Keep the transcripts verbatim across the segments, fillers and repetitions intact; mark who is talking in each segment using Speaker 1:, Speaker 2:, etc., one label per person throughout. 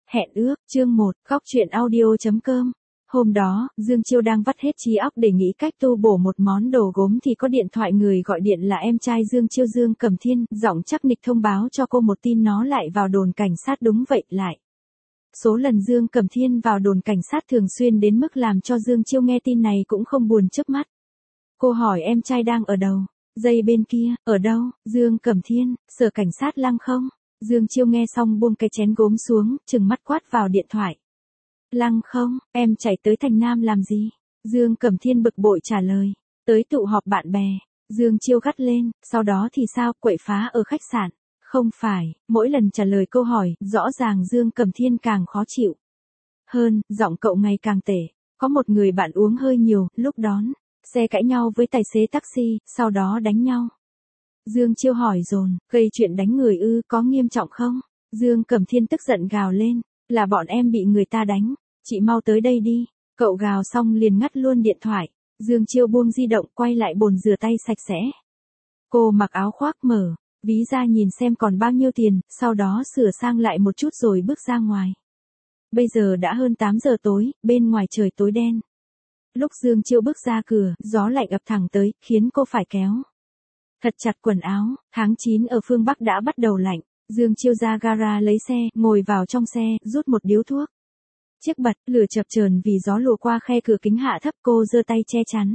Speaker 1: Hẹn ước, chương một, góc truyện audio.com. Hôm đó, Dương Chiêu đang vắt hết trí óc để nghĩ cách tu bổ một món đồ gốm thì có điện thoại, người gọi điện là em trai Dương Chiêu, Dương Cẩm Thiên, giọng chắc nịch thông báo cho cô một tin nó lại vào đồn cảnh sát. Đúng vậy, lại. Số lần Dương Cẩm Thiên vào đồn cảnh sát thường xuyên đến mức làm cho Dương Chiêu nghe tin này cũng không buồn chớp mắt. Cô hỏi em trai đang ở đâu? Dây bên kia, ở đâu? Dương Cẩm Thiên, sở cảnh sát Lăng không? Dương Chiêu nghe xong buông cái chén gốm xuống, trừng mắt quát vào điện thoại. Lăng không, em chạy tới thành Nam làm gì? Dương Cẩm Thiên bực bội trả lời. Tới tụ họp bạn bè. Dương Chiêu gắt lên, sau đó thì sao, quậy phá ở khách sạn? Không phải, mỗi lần trả lời câu hỏi, rõ ràng Dương Cẩm Thiên càng khó chịu. Hơn, giọng cậu ngày càng tệ. Có một người bạn uống hơi nhiều, lúc đón xe cãi nhau với tài xế taxi, sau đó đánh nhau. Dương Chiêu hỏi dồn, gây chuyện đánh người ư, có nghiêm trọng không? Dương Cẩm Thiên tức giận gào lên, là bọn em bị người ta đánh, chị mau tới đây đi. Cậu gào xong liền ngắt luôn điện thoại. Dương Chiêu buông di động, quay lại bồn rửa tay sạch sẽ. Cô mặc áo khoác, mở ví ra nhìn xem còn bao nhiêu tiền, sau đó sửa sang lại một chút rồi bước ra ngoài. Bây giờ đã hơn tám giờ tối, bên ngoài trời tối đen. Lúc Dương Chiêu bước ra cửa, gió lạnh ập thẳng tới, khiến cô phải kéo thật chặt quần áo. Tháng chín ở phương Bắc đã bắt đầu lạnh. Dương Chiêu ra gara lấy xe, ngồi vào trong xe, rút một điếu thuốc. Chiếc bật, lửa chập chờn vì gió lùa qua khe cửa kính hạ thấp, cô giơ tay che chắn.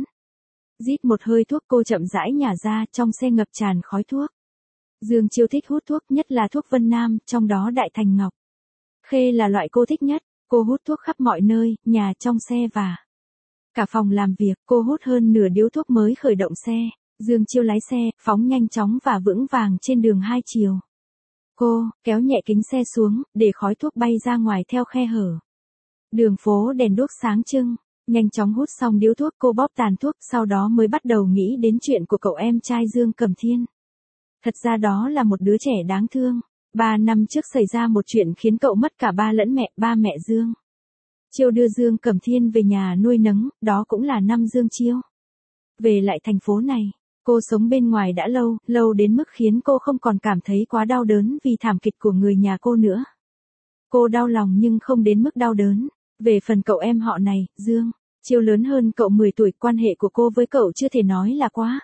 Speaker 1: Rít một hơi thuốc, cô chậm rãi nhả ra, trong xe ngập tràn khói thuốc. Dương Chiêu thích hút thuốc, nhất là thuốc Vân Nam, trong đó Đại Thành Ngọc Khê là loại cô thích nhất. Cô hút thuốc khắp mọi nơi, nhà, trong xe và cả phòng làm việc. Cô hút hơn nửa điếu thuốc mới khởi động xe. Dương Chiêu lái xe, phóng nhanh chóng và vững vàng trên đường hai chiều. Cô kéo nhẹ kính xe xuống, để khói thuốc bay ra ngoài theo khe hở. Đường phố đèn đuốc sáng trưng. Nhanh chóng hút xong điếu thuốc, cô bóp tàn thuốc, sau đó mới bắt đầu nghĩ đến chuyện của cậu em trai Dương Cẩm Thiên. Thật ra đó là một đứa trẻ đáng thương. Ba năm trước xảy ra một chuyện khiến cậu mất cả ba lẫn mẹ. Ba mẹ Dương Chiêu đưa Dương Cẩm Thiên về nhà nuôi nấng, đó cũng là năm Dương Chiêu về lại thành phố này. Cô sống bên ngoài đã lâu, lâu đến mức khiến cô không còn cảm thấy quá đau đớn vì thảm kịch của người nhà cô nữa. Cô đau lòng nhưng không đến mức đau đớn. Về phần cậu em họ này, Dương Chiêu lớn hơn cậu mười tuổi, quan hệ của cô với cậu chưa thể nói là quá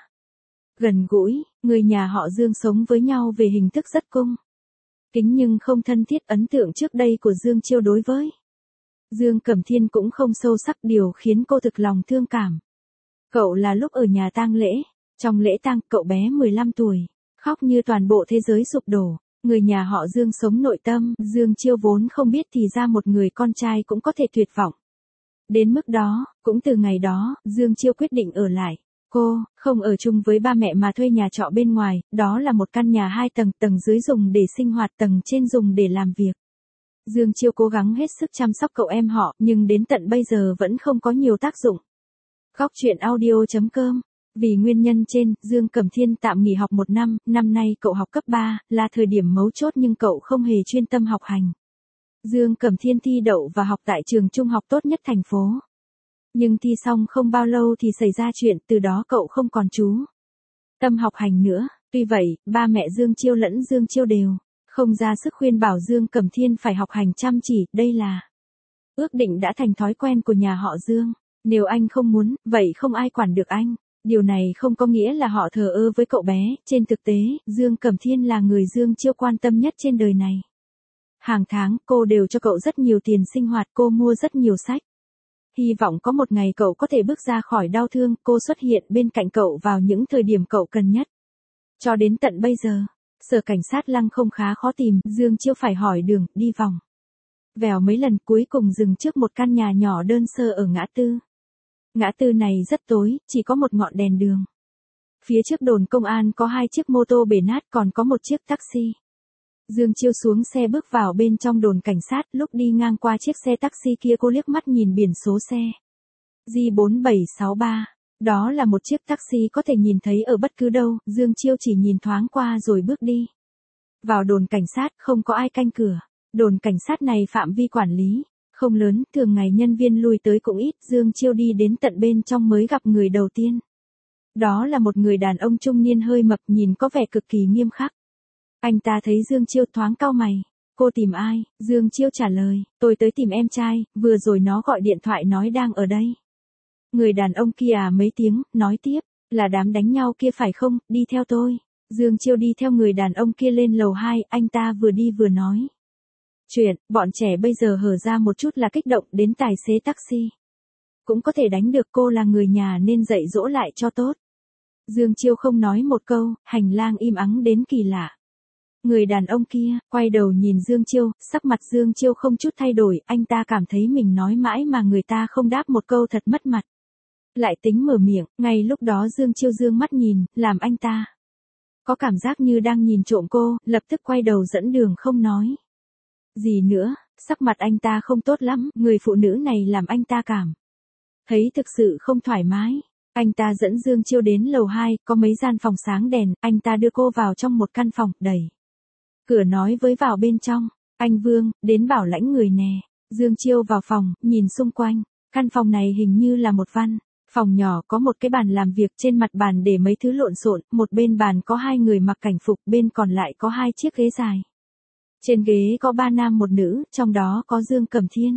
Speaker 1: gần gũi. Người nhà họ Dương sống với nhau về hình thức rất cung kính nhưng không thân thiết. Ấn tượng trước đây của Dương Chiêu đối với Dương Cẩm Thiên cũng không sâu sắc, điều khiến cô thực lòng thương cảm. Cậu là lúc ở nhà tang lễ. Trong lễ tang, cậu bé mười lăm tuổi, khóc như toàn bộ thế giới sụp đổ. Người nhà họ Dương sống nội tâm, Dương Chiêu vốn không biết thì ra một người con trai cũng có thể tuyệt vọng đến mức đó. Cũng từ ngày đó, Dương Chiêu quyết định ở lại. Cô không ở chung với ba mẹ mà thuê nhà trọ bên ngoài, đó là một căn nhà hai tầng, tầng dưới dùng để sinh hoạt, tầng trên dùng để làm việc. Dương Chiêu cố gắng hết sức chăm sóc cậu em họ, nhưng đến tận bây giờ vẫn không có nhiều tác dụng. Góc truyện audio.com. Vì nguyên nhân trên, Dương Cẩm Thiên tạm nghỉ học một năm, năm nay cậu học cấp ba, là thời điểm mấu chốt nhưng cậu không hề chuyên tâm học hành. Dương Cẩm Thiên thi đậu và học tại trường trung học tốt nhất thành phố. Nhưng thi xong không bao lâu thì xảy ra chuyện, từ đó cậu không còn chú tâm học hành nữa. Tuy vậy, ba mẹ Dương Chiêu lẫn Dương Chiêu đều không ra sức khuyên bảo Dương Cẩm Thiên phải học hành chăm chỉ, đây là ước định đã thành thói quen của nhà họ Dương. Nếu anh không muốn, vậy không ai quản được anh. Điều này không có nghĩa là họ thờ ơ với cậu bé, trên thực tế, Dương Cẩm Thiên là người Dương Chiêu quan tâm nhất trên đời này. Hàng tháng, cô đều cho cậu rất nhiều tiền sinh hoạt, cô mua rất nhiều sách. Hy vọng có một ngày cậu có thể bước ra khỏi đau thương, cô xuất hiện bên cạnh cậu vào những thời điểm cậu cần nhất. Cho đến tận bây giờ, sở cảnh sát Lăng không khá khó tìm, Dương Chiêu phải hỏi đường, đi vòng vèo mấy lần, cuối cùng dừng trước một căn nhà nhỏ đơn sơ ở ngã tư. Ngã tư này rất tối, chỉ có một ngọn đèn đường. Phía trước đồn công an có hai chiếc mô tô bể nát, còn có một chiếc taxi. Dương Chiêu xuống xe bước vào bên trong đồn cảnh sát, lúc đi ngang qua chiếc xe taxi kia cô liếc mắt nhìn biển số xe G bốn bảy sáu ba. Đó là một chiếc taxi có thể nhìn thấy ở bất cứ đâu, Dương Chiêu chỉ nhìn thoáng qua rồi bước đi vào đồn cảnh sát. Không có ai canh cửa. Đồn cảnh sát này phạm vi quản lý không lớn, thường ngày nhân viên lui tới cũng ít. Dương Chiêu đi đến tận bên trong mới gặp người đầu tiên. Đó là một người đàn ông trung niên hơi mập, nhìn có vẻ cực kỳ nghiêm khắc. Anh ta thấy Dương Chiêu thoáng cau mày. Cô tìm ai? Dương Chiêu trả lời, tôi tới tìm em trai, vừa rồi nó gọi điện thoại nói đang ở đây. Người đàn ông kia à mấy tiếng, nói tiếp, là đám đánh nhau kia phải không, đi theo tôi. Dương Chiêu đi theo người đàn ông kia lên lầu hai, anh ta vừa đi vừa nói. Chuyện, bọn trẻ bây giờ hở ra một chút là kích động đến tài xế taxi. Cũng có thể đánh được, cô là người nhà nên dạy dỗ lại cho tốt. Dương Chiêu không nói một câu, hành lang im ắng đến kỳ lạ. Người đàn ông kia, quay đầu nhìn Dương Chiêu, sắc mặt Dương Chiêu không chút thay đổi, anh ta cảm thấy mình nói mãi mà người ta không đáp một câu thật mất mặt. Lại tính mở miệng, ngay lúc đó Dương Chiêu dương mắt nhìn, làm anh ta có cảm giác như đang nhìn trộm cô, lập tức quay đầu dẫn đường không nói gì nữa, sắc mặt anh ta không tốt lắm, người phụ nữ này làm anh ta cảm thấy thực sự không thoải mái. Anh ta dẫn Dương Chiêu đến lầu hai, có mấy gian phòng sáng đèn, anh ta đưa cô vào trong một căn phòng, đẩy cửa nói với vào bên trong, anh Vương, đến bảo lãnh người nè. Dương Chiêu vào phòng, nhìn xung quanh, căn phòng này hình như là một văn phòng nhỏ, có một cái bàn làm việc, trên mặt bàn để mấy thứ lộn xộn, một bên bàn có hai người mặc cảnh phục, bên còn lại có hai chiếc ghế dài. Trên ghế có ba nam một nữ, trong đó có Dương Cẩm Thiên.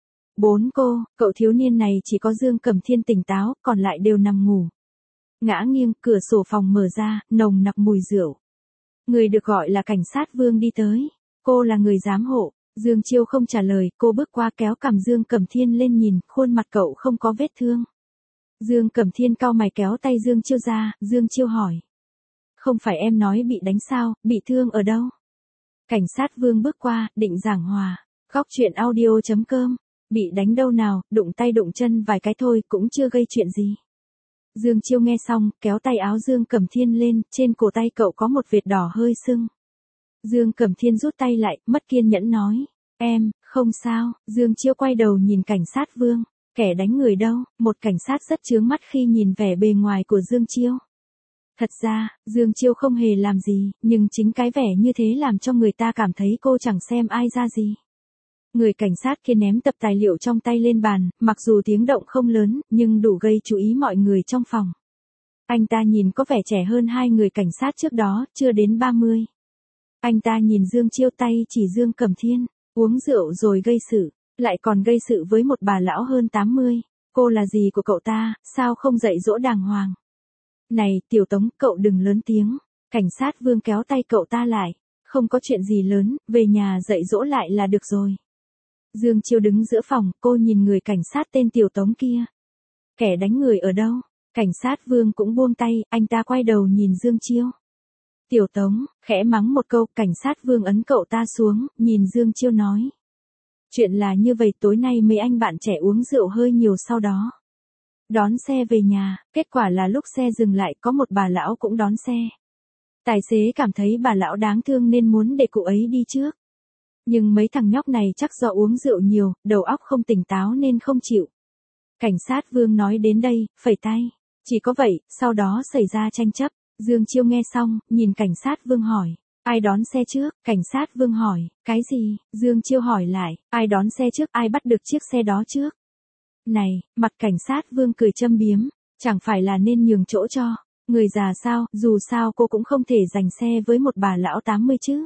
Speaker 1: Bốn cô, cậu thiếu niên này chỉ có Dương Cẩm Thiên tỉnh táo, còn lại đều nằm ngủ. Ngã nghiêng, cửa sổ phòng mở ra, nồng nặc mùi rượu. Người được gọi là cảnh sát Vương đi tới. Cô là người giám hộ. Dương Chiêu không trả lời, cô bước qua kéo cằm Dương Cẩm Thiên lên nhìn, khuôn mặt cậu không có vết thương. Dương Cẩm Thiên cau mày kéo tay Dương Chiêu ra, Dương Chiêu hỏi. Không phải em nói bị đánh sao, bị thương ở đâu? Cảnh sát Vương bước qua, định giảng hòa. Góc chuyện audio chấm com. Bị đánh đâu nào, đụng tay đụng chân vài cái thôi, cũng chưa gây chuyện gì. Dương Chiêu nghe xong, kéo tay áo Dương Cẩm Thiên lên, trên cổ tay cậu có một vệt đỏ hơi sưng. Dương Cẩm Thiên rút tay lại, mất kiên nhẫn nói. Em, không sao. Dương Chiêu quay đầu nhìn cảnh sát Vương. Kẻ đánh người đâu? Một cảnh sát rất chướng mắt khi nhìn vẻ bề ngoài của Dương Chiêu. Thật ra, Dương Chiêu không hề làm gì, nhưng chính cái vẻ như thế làm cho người ta cảm thấy cô chẳng xem ai ra gì. Người cảnh sát kia ném tập tài liệu trong tay lên bàn, mặc dù tiếng động không lớn, nhưng đủ gây chú ý mọi người trong phòng. Anh ta nhìn có vẻ trẻ hơn hai người cảnh sát trước đó, chưa đến ba mươi. Anh ta nhìn Dương Chiêu, tay chỉ Dương Cẩm Thiên, uống rượu rồi gây sự, lại còn gây sự với một bà lão hơn tám mươi. Cô là gì của cậu ta, sao không dạy dỗ đàng hoàng? Này, Tiểu Tống, cậu đừng lớn tiếng. Cảnh sát Vương kéo tay cậu ta lại. Không có chuyện gì lớn, về nhà dạy dỗ lại là được rồi. Dương Chiêu đứng giữa phòng, cô nhìn người cảnh sát tên Tiểu Tống kia. Kẻ đánh người ở đâu? Cảnh sát Vương cũng buông tay, anh ta quay đầu nhìn Dương Chiêu. Tiểu Tống, khẽ mắng một câu, cảnh sát Vương ấn cậu ta xuống, nhìn Dương Chiêu nói. Chuyện là như vậy, tối nay mấy anh bạn trẻ uống rượu hơi nhiều, sau đó đón xe về nhà, kết quả là lúc xe dừng lại có một bà lão cũng đón xe. Tài xế cảm thấy bà lão đáng thương nên muốn để cụ ấy đi trước. Nhưng mấy thằng nhóc này chắc do uống rượu nhiều, đầu óc không tỉnh táo nên không chịu. Cảnh sát Vương nói đến đây, phẩy tay. Chỉ có vậy, sau đó xảy ra tranh chấp. Dương Chiêu nghe xong, nhìn cảnh sát Vương hỏi. Ai đón xe trước? Cảnh sát Vương hỏi. Cái gì? Dương Chiêu hỏi lại. Ai đón xe trước, ai bắt được chiếc xe đó trước? Này, mặt cảnh sát Vương cười châm biếm. Chẳng phải là nên nhường chỗ cho người già sao, dù sao cô cũng không thể giành xe với một bà lão tám mươi chứ.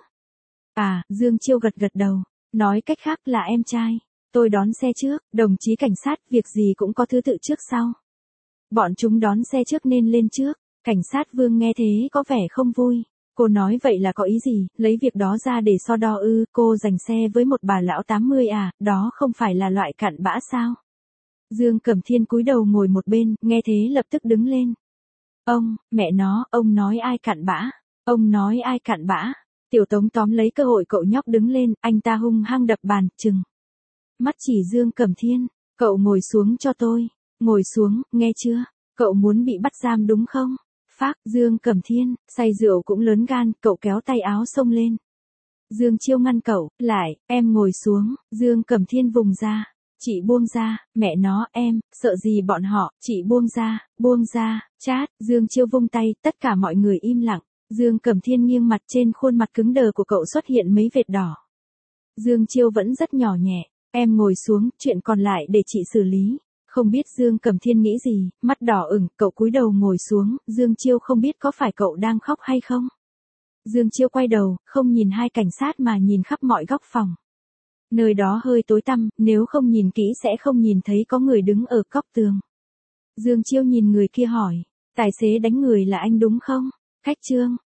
Speaker 1: À, Dương Chiêu gật gật đầu. Nói cách khác là em trai. Tôi đón xe trước, đồng chí cảnh sát, việc gì cũng có thứ tự trước sau. Bọn chúng đón xe trước nên lên trước. Cảnh sát Vương nghe thế có vẻ không vui. Cô nói vậy là có ý gì, lấy việc đó ra để so đo ư, cô giành xe với một bà lão tám mươi à, đó không phải là loại cặn bã sao? Dương Cẩm Thiên cúi đầu ngồi một bên, nghe thế lập tức đứng lên. Ông, mẹ nó, ông nói ai cặn bã? Ông nói ai cặn bã? Tiểu Tống tóm lấy cơ hội cậu nhóc đứng lên, anh ta hung hăng đập bàn, chừng mắt chỉ Dương Cẩm Thiên. Cậu ngồi xuống cho tôi. Ngồi xuống, nghe chưa? Cậu muốn bị bắt giam đúng không? Phác, Dương Cẩm Thiên, say rượu cũng lớn gan, cậu kéo tay áo xông lên. Dương Chiêu ngăn cậu, lại, em ngồi xuống. Dương Cẩm Thiên vùng ra. Chị buông ra, mẹ nó, em, sợ gì bọn họ, chị buông ra, buông ra, chát. Dương Chiêu vung tay, tất cả mọi người im lặng. Dương Cẩm Thiên nghiêng mặt, trên khuôn mặt cứng đờ của cậu xuất hiện mấy vệt đỏ. Dương Chiêu vẫn rất nhỏ nhẹ. Em ngồi xuống, chuyện còn lại để chị xử lý. Không biết Dương Cẩm Thiên nghĩ gì, mắt đỏ ửng, cậu cúi đầu ngồi xuống, Dương Chiêu không biết có phải cậu đang khóc hay không. Dương Chiêu quay đầu, không nhìn hai cảnh sát mà nhìn khắp mọi góc phòng. Nơi đó hơi tối tăm, nếu không nhìn kỹ sẽ không nhìn thấy có người đứng ở góc tường. Dương Chiêu nhìn người kia hỏi, tài xế đánh người là anh đúng không? Khách Trương,